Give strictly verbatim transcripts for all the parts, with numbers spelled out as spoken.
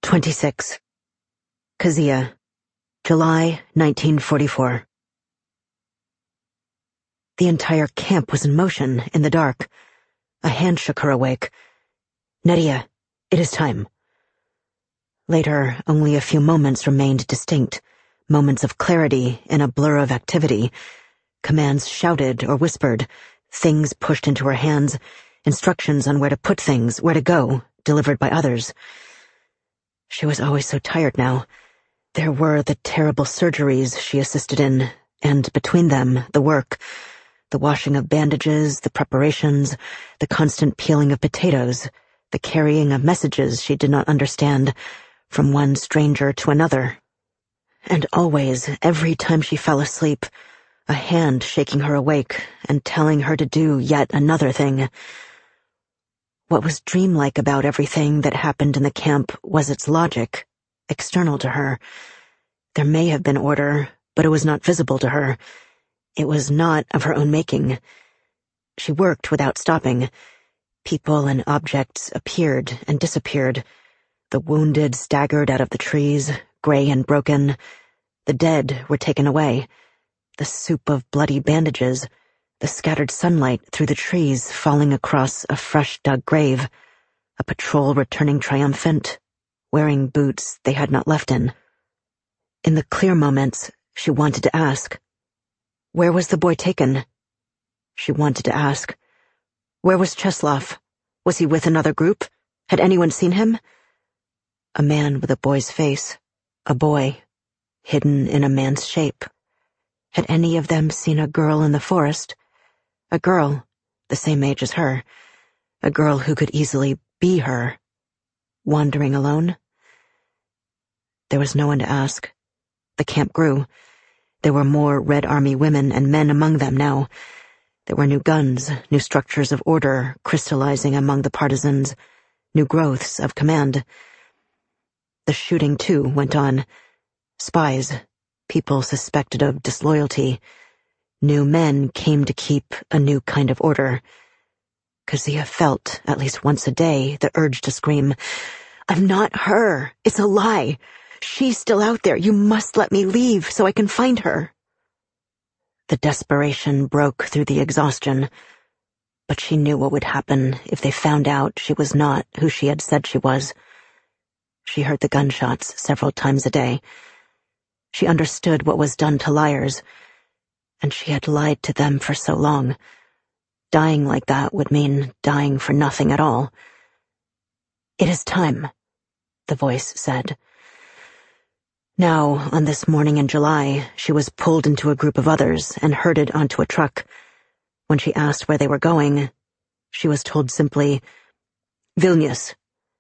twenty-six. Kazia, July nineteen forty-four. The entire camp was in motion in the dark. A hand shook her awake. "Nadia, it is time." Later, only a few moments remained distinct, moments of clarity in a blur of activity. Commands shouted or whispered, things pushed into her hands, instructions on where to put things, where to go, delivered by others. She was always so tired now. There were the terrible surgeries she assisted in, and between them, the work, the washing of bandages, the preparations, the constant peeling of potatoes, the carrying of messages she did not understand, from one stranger to another. And always, every time she fell asleep, a hand shaking her awake and telling her to do yet another thing. What was dreamlike about everything that happened in the camp was its logic, external to her. There may have been order, but it was not visible to her. It was not of her own making. She worked without stopping. People and objects appeared and disappeared. The wounded staggered out of the trees, gray and broken. The dead were taken away. The soup of bloody bandages, the scattered sunlight through the trees falling across a fresh-dug grave, a patrol returning triumphant, wearing boots they had not left in. In the clear moments, she wanted to ask, where was the boy taken? She wanted to ask, where was Cheslov? Was he with another group? Had anyone seen him? A man with a boy's face, a boy, hidden in a man's shape. Had any of them seen a girl in the forest? A girl, the same age as her, a girl who could easily be her, wandering alone? There was no one to ask. The camp grew. There were more Red Army women and men among them now. There were new guns, new structures of order crystallizing among the partisans, new growths of command. The shooting, too, went on. Spies, people suspected of disloyalty. New men came to keep a new kind of order. Kazia felt, at least once a day, the urge to scream, "I'm not her! It's a lie! She's still out there! You must let me leave so I can find her!" The desperation broke through the exhaustion, but she knew what would happen if they found out she was not who she had said she was. She heard the gunshots several times a day. She understood what was done to liars, and she had lied to them for so long. Dying like that would mean dying for nothing at all. "It is time," the voice said. Now, on this morning in July, she was pulled into a group of others and herded onto a truck. When she asked where they were going, she was told simply, "Vilnius."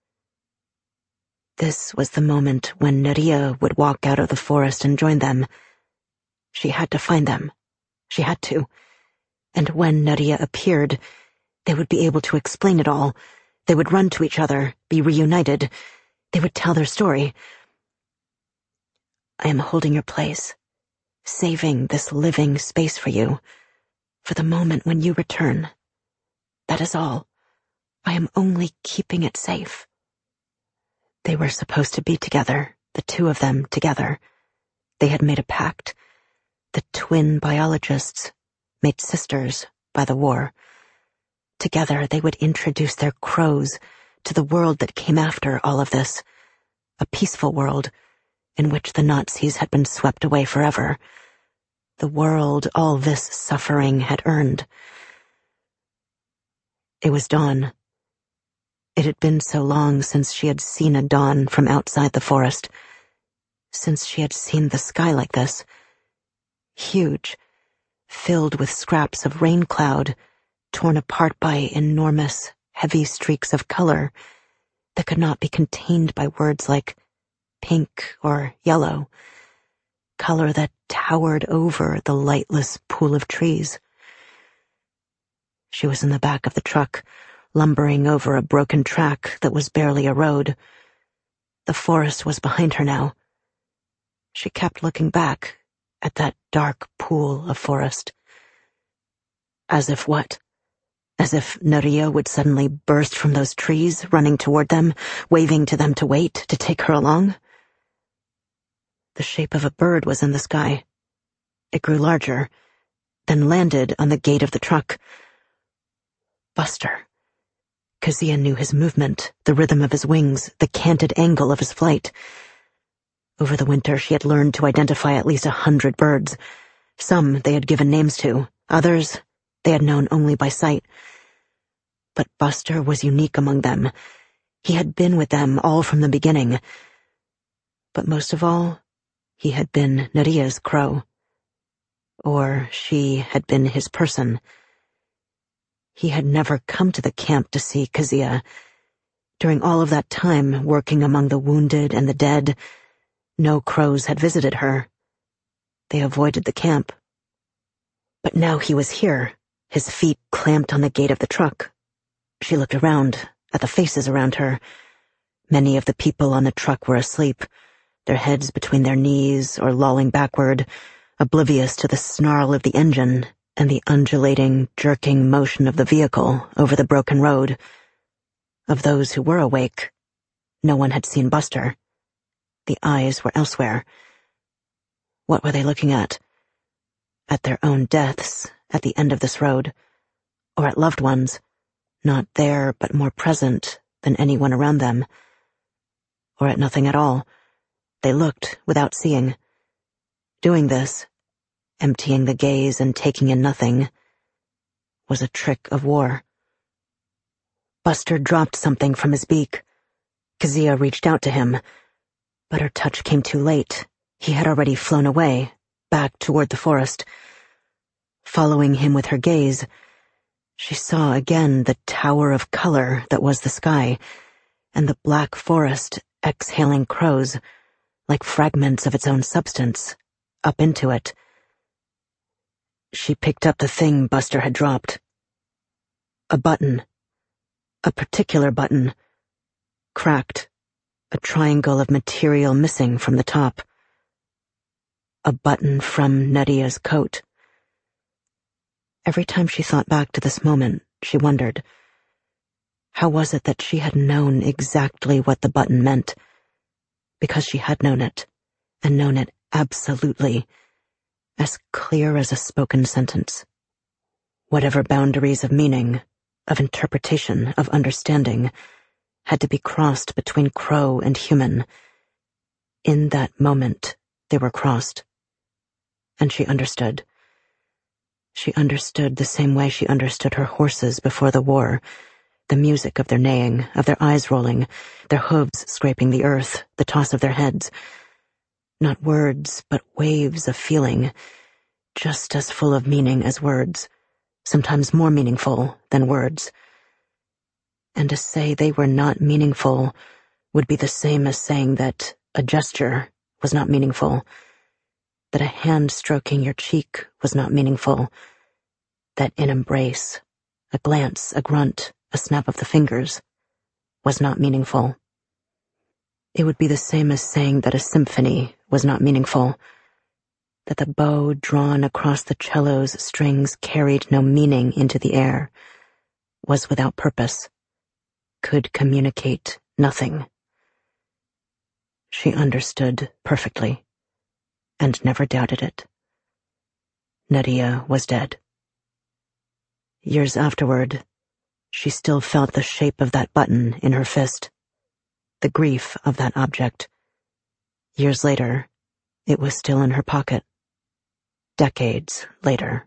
This was the moment when Nadia would walk out of the forest and join them. She had to find them. She had to. And when Nadia appeared, they would be able to explain it all. They would run to each other, be reunited. They would tell their story. "I am holding your place, saving this living space for you, for the moment when you return. That is all. I am only keeping it safe." They were supposed to be together, the two of them together. They had made a pact. The twin biologists, made sisters by the war. Together they would introduce their crows to the world that came after all of this, a peaceful world in which the Nazis had been swept away forever, the world all this suffering had earned. It was dawn. It had been so long since she had seen a dawn from outside the forest, since she had seen the sky like this, huge, filled with scraps of rain cloud, torn apart by enormous, heavy streaks of color that could not be contained by words like pink or yellow, color that towered over the lightless pool of trees. She was in the back of the truck, lumbering over a broken track that was barely a road. The forest was behind her now. She kept looking back at that dark pool of forest. As if what? as if Neria would suddenly burst from those trees, running toward them, waving to them to wait, to take her along. The shape of a bird was in the sky. It grew larger, then landed on the gate of the truck. Buster. Kezia knew his movement, the rhythm of his wings, the canted angle of his flight. Over the winter, she had learned to identify at least a hundred birds. Some they had given names to, others they had known only by sight. But Buster was unique among them. He had been with them all from the beginning. But most of all, he had been Neria's crow. Or she had been his person. He had never come to the camp to see Kezia. During all of that time, working among the wounded and the dead, no crows had visited her. They avoided the camp. But now he was here, his feet clamped on the gate of the truck. She looked around, at the faces around her. Many of the people on the truck were asleep, their heads between their knees or lolling backward, oblivious to the snarl of the engine and the undulating, jerking motion of the vehicle over the broken road. Of those who were awake, no one had seen Buster. The eyes were elsewhere. What were they looking at? At their own deaths at the end of this road, or at loved ones, not there but more present than anyone around them, or at nothing at all. They looked without seeing. Doing this, emptying the gaze and taking in nothing, was a trick of war. Buster dropped something from his beak. Kezia reached out to him, but her touch came too late. He had already flown away, back toward the forest. Following him with her gaze, she saw again the tower of color that was the sky, and the black forest exhaling crows, like fragments of its own substance, up into it. She picked up the thing Buster had dropped. A button. A particular button. Cracked. A triangle of material missing from the top. A button from Neria's coat. Every time she thought back to this moment, she wondered, how was it that she had known exactly what the button meant? Because she had known it, and known it absolutely, as clear as a spoken sentence. Whatever boundaries of meaning, of interpretation, of understanding, had to be crossed between crow and human. In that moment, they were crossed. And she understood. She understood the same way she understood her horses before the war, the music of their neighing, of their eyes rolling, their hooves scraping the earth, the toss of their heads. Not words, but waves of feeling, just as full of meaning as words, sometimes more meaningful than words. And to say they were not meaningful would be the same as saying that a gesture was not meaningful, that a hand stroking your cheek was not meaningful, that an embrace, a glance, a grunt, a snap of the fingers, was not meaningful. It would be the same as saying that a symphony was not meaningful, that the bow drawn across the cello's strings carried no meaning into the air, was without purpose, could communicate nothing. She understood perfectly, and never doubted it. Neria was dead. Years afterward, she still felt the shape of that button in her fist, the grief of that object. Years later, it was still in her pocket. Decades later.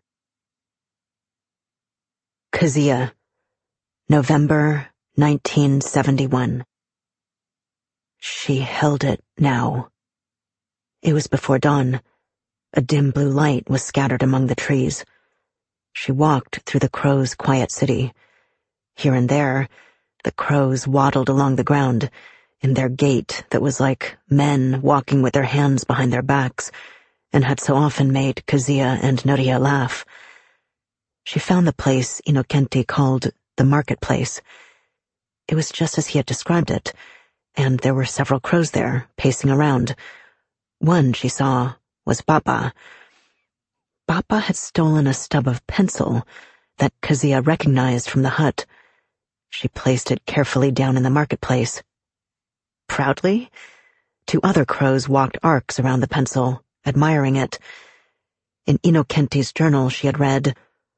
Kezia, November nineteen seventy-one. She held it now. It was before dawn. A dim blue light was scattered among the trees. She walked through the crows' quiet city. Here and there, the crows waddled along the ground, in their gait that was like men walking with their hands behind their backs, and had so often made Kezia and Neria laugh. She found the place Inokenti called the marketplace. It was just as he had described it, and there were several crows there, pacing around. One, she saw, was Papa. Papa had stolen a stub of pencil, that Kezia recognized from the hut. She placed it carefully down in the marketplace. Proudly, two other crows walked arcs around the pencil, admiring it. In Inokenti's journal she had read,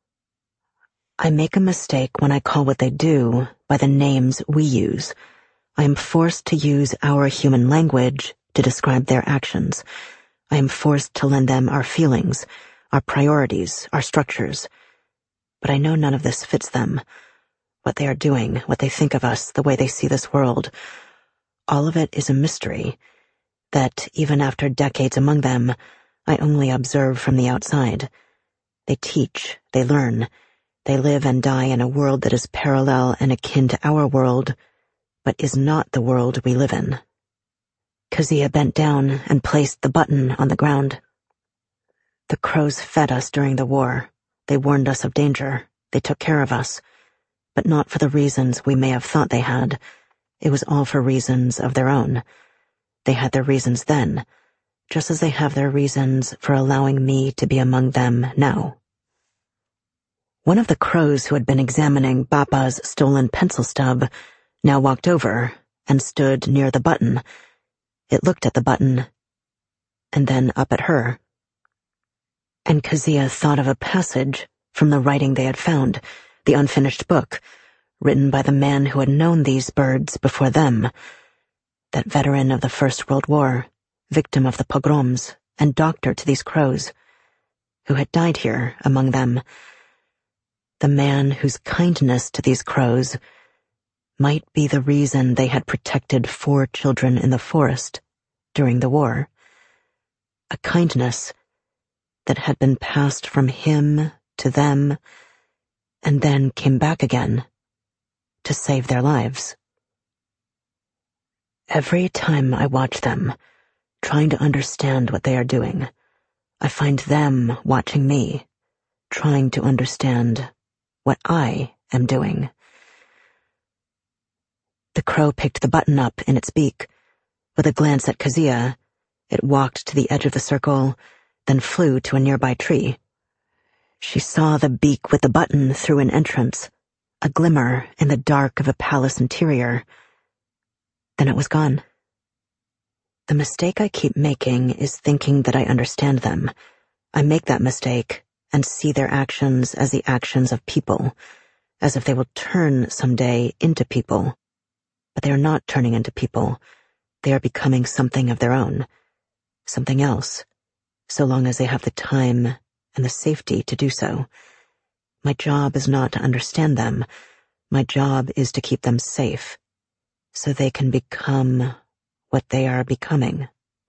"I make a mistake when I call what they do by the names we use. I am forced to use our human language to describe their actions. I am forced to lend them our feelings, our priorities, our structures. But I know none of this fits them. What they are doing, what they think of us, the way they see this world, all of it is a mystery that, even after decades among them, I only observe from the outside. They teach, they learn, they live and die in a world that is parallel and akin to our world, but is not the world we live in." Kezia bent down and placed the button on the ground. "The crows fed us during the war. They warned us of danger. They took care of us. But not for the reasons we may have thought they had. It was all for reasons of their own. They had their reasons then, just as they have their reasons for allowing me to be among them now." One of the crows who had been examining Bapa's stolen pencil stub now walked over and stood near the button. It looked at the button, and then up at her. And Kezia thought of a passage from the writing they had found, the unfinished book, written by the man who had known these birds before them, that veteran of the First World War, victim of the pogroms, and doctor to these crows, who had died here among them, the man whose kindness to these crows might be the reason they had protected four children in the forest during the war, a kindness that had been passed from him to them and then came back again to save their lives. Every time I watch them, trying to understand what they are doing, I find them watching me, trying to understand what I am doing. The crow picked the button up in its beak. With a glance at Kezia, it walked to the edge of the circle, then flew to a nearby tree. She saw the beak with the button through an entrance, a glimmer in the dark of a palace interior. Then it was gone. The mistake I keep making is thinking that I understand them. I make that mistake and see their actions as the actions of people, as if they will turn someday into people. But they are not turning into people. They are becoming something of their own, something else, so long as they have the time and the safety to do so. My job is not to understand them. My job is to keep them safe, so they can become what they are becoming.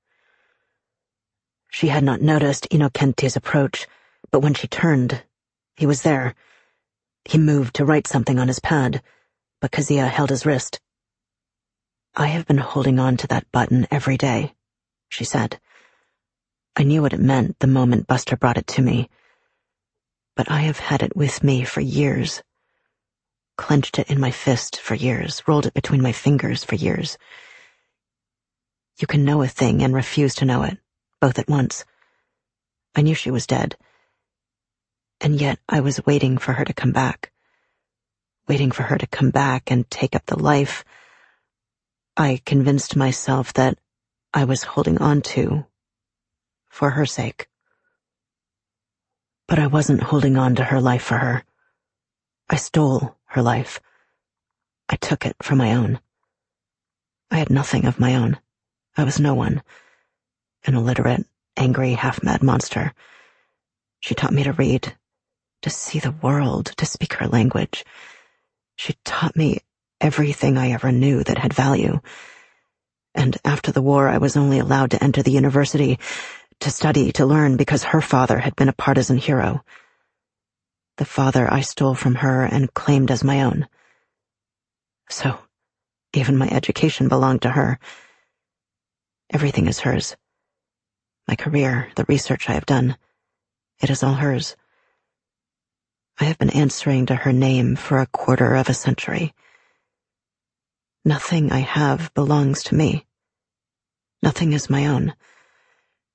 She had not noticed Inokenti's approach, but when she turned, he was there. He moved to write something on his pad, but Kezia held his wrist. "I have been holding on to that button every day," she said. "I knew what it meant the moment Buster brought it to me, but I have had it with me for years, clenched it in my fist for years, rolled it between my fingers for years. You can know a thing and refuse to know it, both at once. I knew she was dead, and yet I was waiting for her to come back, waiting for her to come back and take up the life I convinced myself that I was holding on to for her sake. But I wasn't holding on to her life for her. I stole her life. I took it for my own. I had nothing of my own. I was no one. An illiterate, angry, half-mad monster. She taught me to read, to see the world, to speak her language. She taught me everything I ever knew that had value. And after the war, I was only allowed to enter the university, to study, to learn, because her father had been a partisan hero. The father I stole from her and claimed as my own. So, even my education belonged to her. Everything is hers. My career, the research I have done, it is all hers. I have been answering to her name for a quarter of a century. Nothing I have belongs to me. Nothing is my own.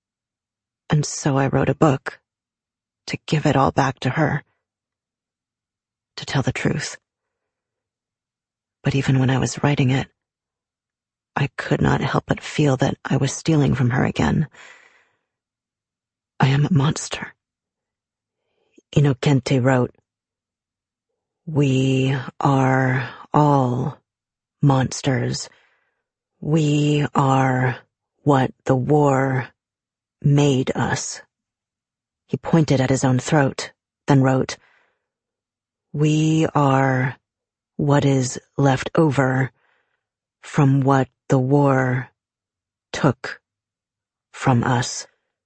And so I wrote a book to give it all back to her. to tell the truth. But even when I was writing it, I could not help but feel that I was stealing from her again. I am a monster. Inokente wrote, "We are all monsters. We are what the war made us." He pointed at his own throat, then wrote, "We are what is left over from what the war took from us."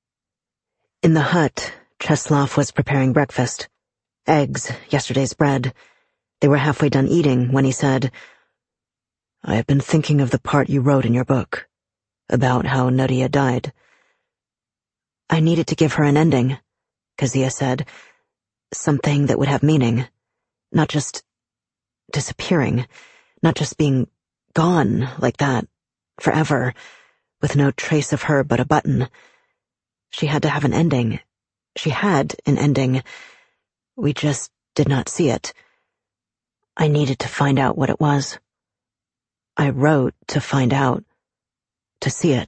In the hut, Cheslov was preparing breakfast. Eggs, yesterday's bread. They were halfway done eating when he said, "I have been thinking of the part you wrote in your book, about how Nadia died." "I needed to give her an ending," Kazuya said. "Something that would have meaning. Not just disappearing. Not just being gone like that, forever, with no trace of her but a button. She had to have an ending. She had an ending. We just did not see it. I needed to find out what it was. I wrote to find out, to see it,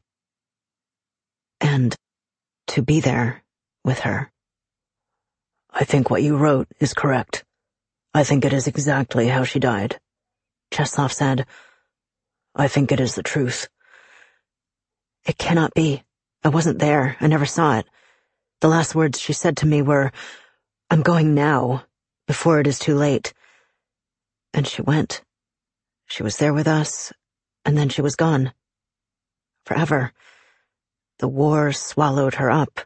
and to be there with her." "I think what you wrote is correct. I think it is exactly how she died," Cheslov said. "I think it is the truth." "It cannot be. I wasn't there. I never saw it. The last words she said to me were, 'I'm going now, before it is too late.' And she went. She was there with us, and then she was gone. Forever. The war swallowed her up.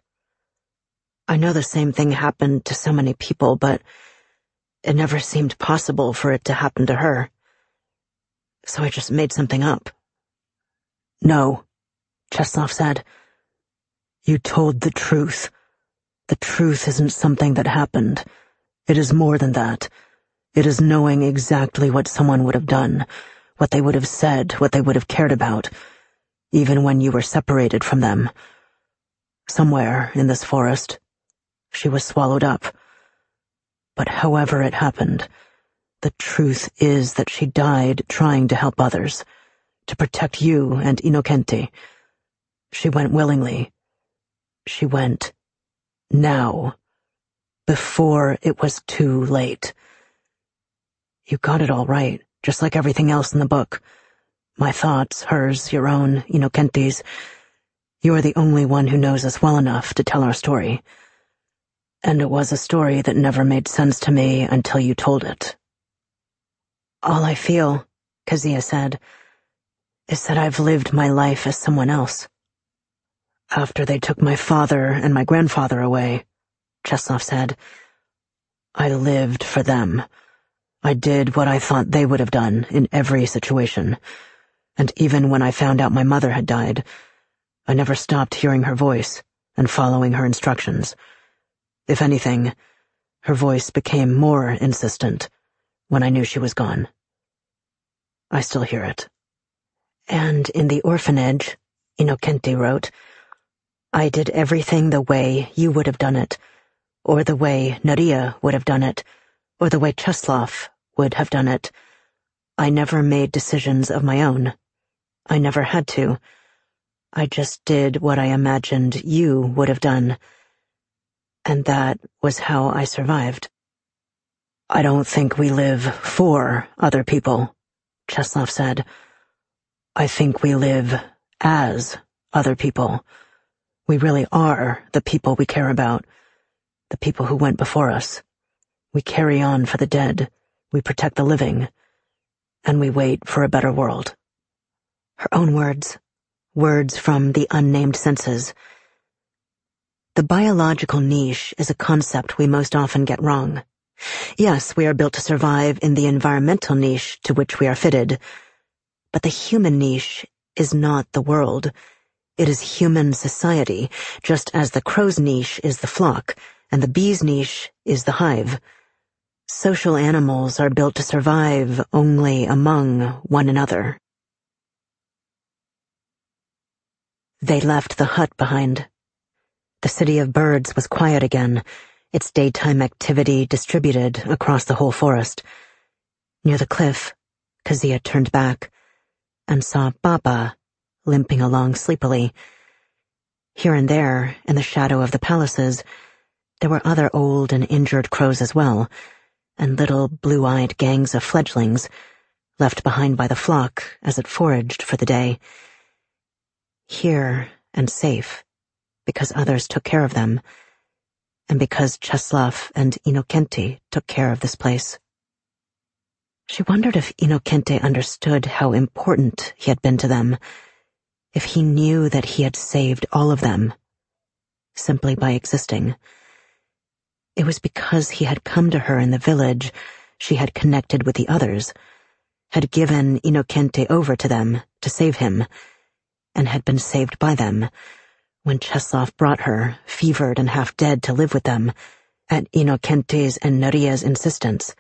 I know the same thing happened to so many people, but it never seemed possible for it to happen to her. So I just made something up." "No," Cheslov said. "You told the truth. The truth isn't something that happened. It is more than that. It is knowing exactly what someone would have done, what they would have said, what they would have cared about, even when you were separated from them. Somewhere in this forest, she was swallowed up. But however it happened, the truth is that she died trying to help others, to protect you and Inokente. She went willingly. She went now, before it was too late. You got it all right, just like everything else in the book. My thoughts, hers, your own, Inokente's. You are the only one who knows us well enough to tell our story. And it was a story that never made sense to me until you told it." "All I feel," Kazuya said, "is that I've lived my life as someone else." "After they took my father and my grandfather away," Cheslov said, "I lived for them. I did what I thought they would have done in every situation. And even when I found out my mother had died, I never stopped hearing her voice and following her instructions. If anything, her voice became more insistent when I knew she was gone. I still hear it." "And in the orphanage," Inokente wrote, "I did everything the way you would have done it, or the way Nadia would have done it, or the way Cheslov would have done it. I never made decisions of my own. I never had to. I just did what I imagined you would have done. And that was how I survived." "I don't think we live for other people," Cheslov said. "I think we live as other people. We really are the people we care about, the people who went before us. We carry on for the dead, we protect the living, and we wait for a better world." Her own words, words from the unnamed senses. The biological niche is a concept we most often get wrong. Yes, we are built to survive in the environmental niche to which we are fitted, but the human niche is not the world. It is human society, just as the crow's niche is the flock, and the bee's niche is the hive. Social animals are built to survive only among one another. They left the hut behind. The city of birds was quiet again, its daytime activity distributed across the whole forest. Near the cliff, Kezia turned back and saw Baba limping along sleepily. Here and there, in the shadow of the palaces, there were other old and injured crows as well, and little blue-eyed gangs of fledglings, left behind by the flock as it foraged for the day. Here and safe, because others took care of them, and because Czesław and Inokenti took care of this place. She wondered if Inokenti understood how important he had been to them, if he knew that he had saved all of them, simply by existing. It was because he had come to her in the village she had connected with the others, had given Inokenti over to them to save him, and had been saved by them when Czesław brought her, fevered and half dead, to live with them, at Inokenti's and Neria's insistence.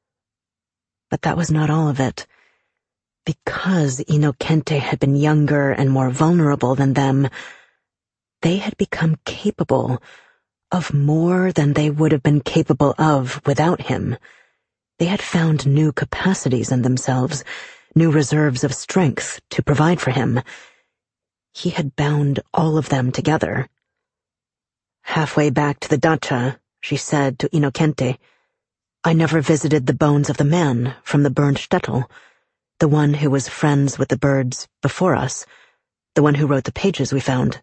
But that was not all of it. Because Inokenti had been younger and more vulnerable than them, they had become capable of more than they would have been capable of without him. They had found new capacities in themselves, new reserves of strength to provide for him. He had bound all of them together. Halfway back to the dacha, she said to Inokenti, "I never visited the bones of the man from the burned shtetl, the one who was friends with the birds before us, the one who wrote the pages we found."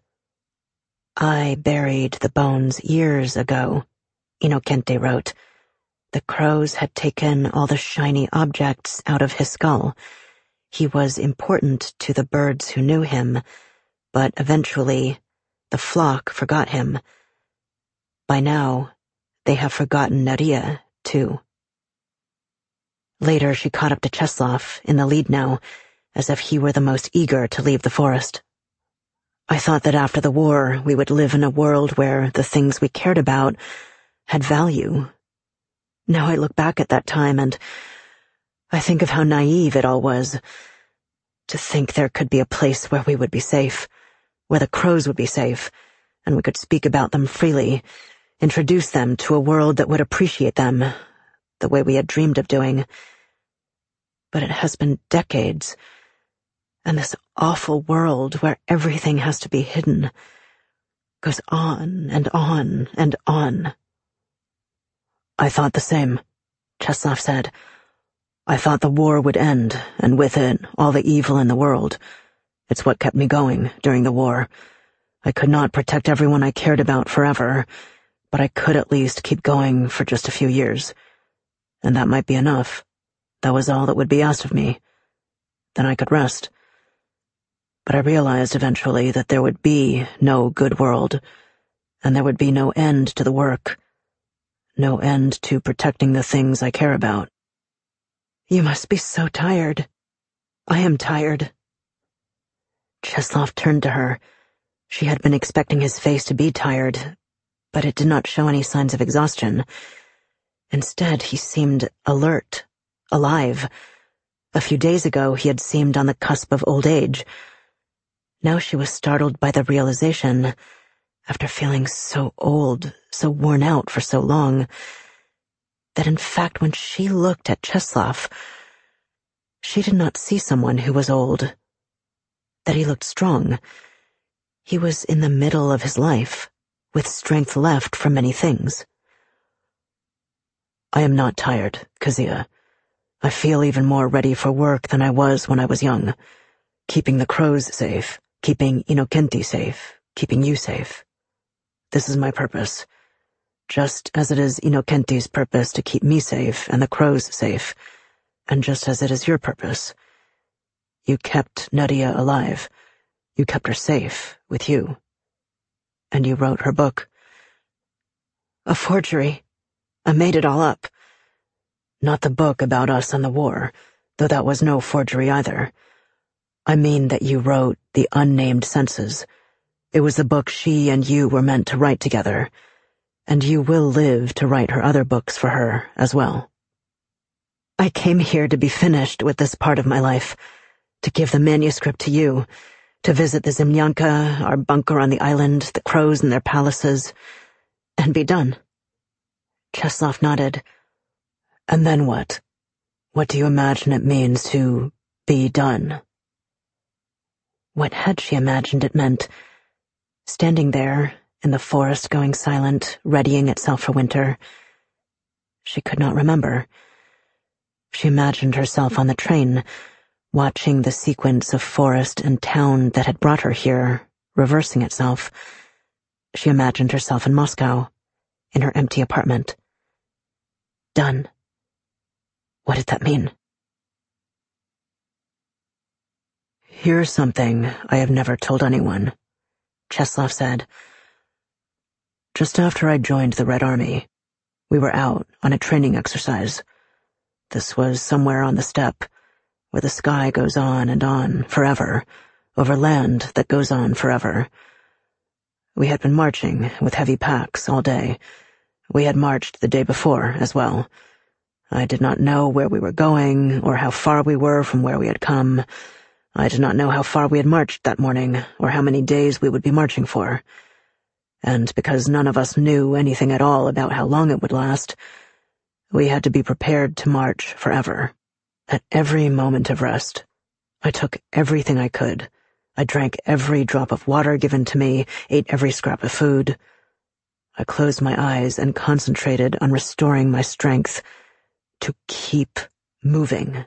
"I buried the bones years ago," Inokenti wrote. The crows had taken all the shiny objects out of his skull. He was important to the birds who knew him, but eventually the flock forgot him. By now, they have forgotten Neria, too. Later, she caught up to Czesław, in the lead now, as if he were the most eager to leave the forest. "I thought that after the war we would live in a world where the things we cared about had value. Now I look back at that time and I think of how naive it all was. To think there could be a place where we would be safe, where the crows would be safe, and we could speak about them freely, introduce them to a world that would appreciate them, the way we had dreamed of doing. But it has been decades, and this awful world where everything has to be hidden goes on and on and on." "I thought the same," Czesław said. "I thought the war would end, and with it, all the evil in the world. It's what kept me going during the war. I could not protect everyone I cared about forever, but I could at least keep going for just a few years. And that might be enough. That was all that would be asked of me. Then I could rest. But I realized eventually that there would be no good world, and there would be no end to the work, no end to protecting the things I care about." "You must be so tired." "I am tired." Czesław turned to her. She had been expecting his face to be tired, but it did not show any signs of exhaustion. Instead, he seemed alert, alive. A few days ago, he had seemed on the cusp of old age. Now she was startled by the realization, after feeling so old, so worn out for so long, that in fact when she looked at Czesław, she did not see someone who was old, that he looked strong. He was in the middle of his life, with strength left for many things. "I am not tired, Kezia. I feel even more ready for work than I was when I was young. Keeping the crows safe, keeping Inokenti safe, keeping you safe. This is my purpose. Just as it is Inokenti's purpose to keep me safe and the crows safe, and just as it is your purpose. You kept Neria alive. You kept her safe with you. And you wrote her book." "A forgery. I made it all up." "Not the book about us and the war, though that was no forgery either. I mean that you wrote The Unnamed Senses. It was the book she and you were meant to write together, and you will live to write her other books for her as well." "I came here to be finished with this part of my life, to give the manuscript to you, to visit the Zemlyanka, our bunker on the island, the crows in their palaces, and be done." Cheslov nodded. And then what? What do you imagine it means to be done? What had she imagined it meant? Standing there, in the forest going silent, readying itself for winter. She could not remember. She imagined herself on the train, watching the sequence of forest and town that had brought her here, reversing itself. She imagined herself in Moscow, in her empty apartment. Done. What did that mean? Here's something I have never told anyone, Cheslov said. Just after I joined the Red Army, we were out on a training exercise. This was somewhere on the steppe, where the sky goes on and on forever, over land that goes on forever. We had been marching with heavy packs all day. We had marched the day before as well. I did not know where we were going or how far we were from where we had come. I did not know how far we had marched that morning or how many days we would be marching for. And because none of us knew anything at all about how long it would last, we had to be prepared to march forever. At every moment of rest, I took everything I could. I drank every drop of water given to me, ate every scrap of food. I closed my eyes and concentrated on restoring my strength to keep moving.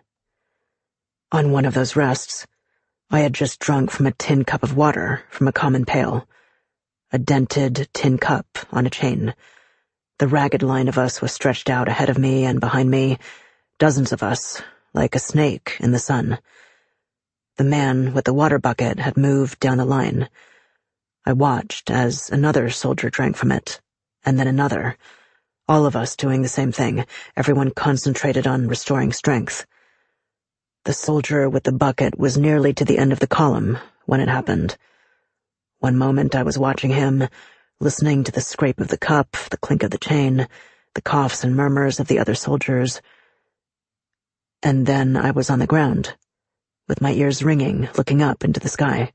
On one of those rests, I had just drunk from a tin cup of water from a common pail. A dented tin cup on a chain. The ragged line of us was stretched out ahead of me and behind me, dozens of us, like a snake in the sun. The man with the water bucket had moved down the line. I watched as another soldier drank from it, and then another. All of us doing the same thing, everyone concentrated on restoring strength. The soldier with the bucket was nearly to the end of the column when it happened. One moment I was watching him, listening to the scrape of the cup, the clink of the chain, the coughs and murmurs of the other soldiers. And then I was on the ground, with my ears ringing, looking up into the sky.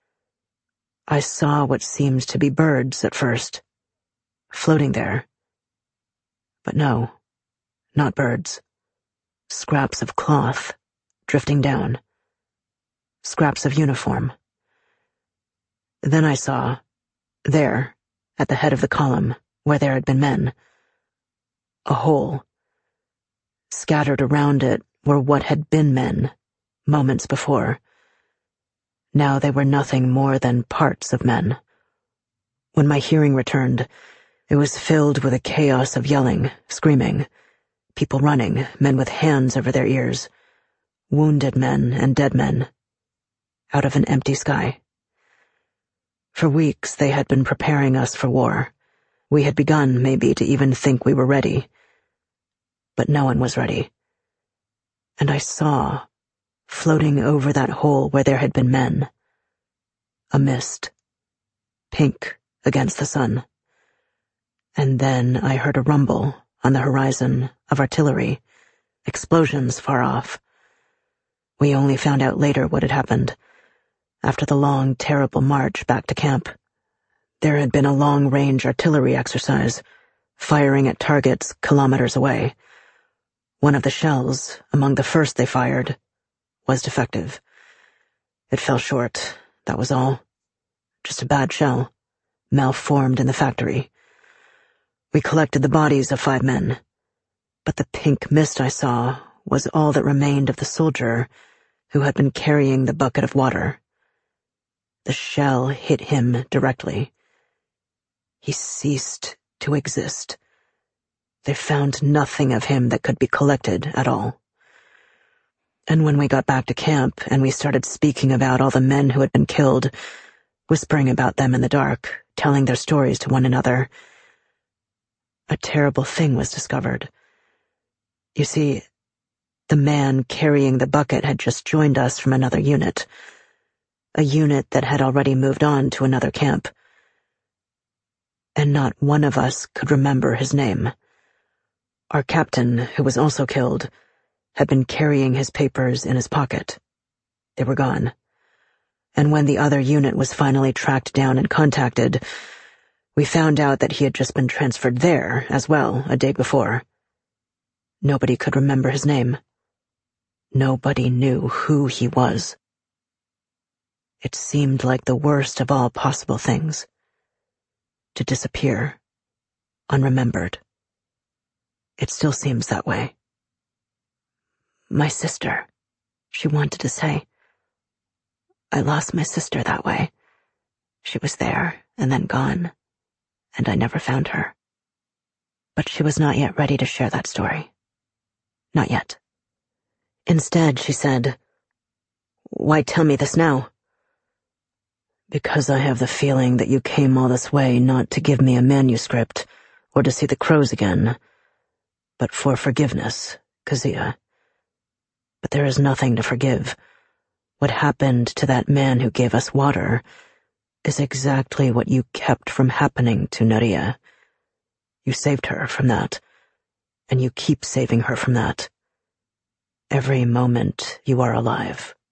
I saw what seemed to be birds at first, floating there. But no, not birds. Scraps of cloth, drifting down. Scraps of uniform. Then I saw, there, at the head of the column, where there had been men, a hole. Scattered around it were what had been men, moments before. Now they were nothing more than parts of men. When my hearing returned, it was filled with a chaos of yelling, screaming, people running, men with hands over their ears, wounded men and dead men, out of an empty sky. For weeks they had been preparing us for war. We had begun, maybe, to even think we were ready. But no one was ready. And I saw, floating over that hole where there had been men, a mist, pink against the sun. And then I heard a rumble on the horizon of artillery, explosions far off. We only found out later what had happened. After the long, terrible march back to camp, there had been a long-range artillery exercise, firing at targets kilometers away. One of the shells, among the first they fired, was defective. It fell short, that was all. Just a bad shell, malformed in the factory. We collected the bodies of five men, but the pink mist I saw was all that remained of the soldier who had been carrying the bucket of water. The shell hit him directly. He ceased to exist. They found nothing of him that could be collected at all. And when we got back to camp and we started speaking about all the men who had been killed, whispering about them in the dark, telling their stories to one another, a terrible thing was discovered. You see, the man carrying the bucket had just joined us from another unit, a unit that had already moved on to another camp. And not one of us could remember his name. Our captain, who was also killed, had been carrying his papers in his pocket. They were gone. And when the other unit was finally tracked down and contacted, We found out that he had just been transferred there as well a day before. Nobody could remember his name. Nobody knew who he was. It seemed like the worst of all possible things. To disappear, unremembered. It still seems that way. My sister, she wanted to say. I lost my sister that way. She was there and then gone, and I never found her. But she was not yet ready to share that story. Not yet. Instead, she said, "Why tell me this now?" "Because I have the feeling that you came all this way not to give me a manuscript or to see the crows again, but for forgiveness, Kezia. But there is nothing to forgive. What happened to that man who gave us water is exactly what you kept from happening to Neria. You saved her from that, and you keep saving her from that. Every moment you are alive."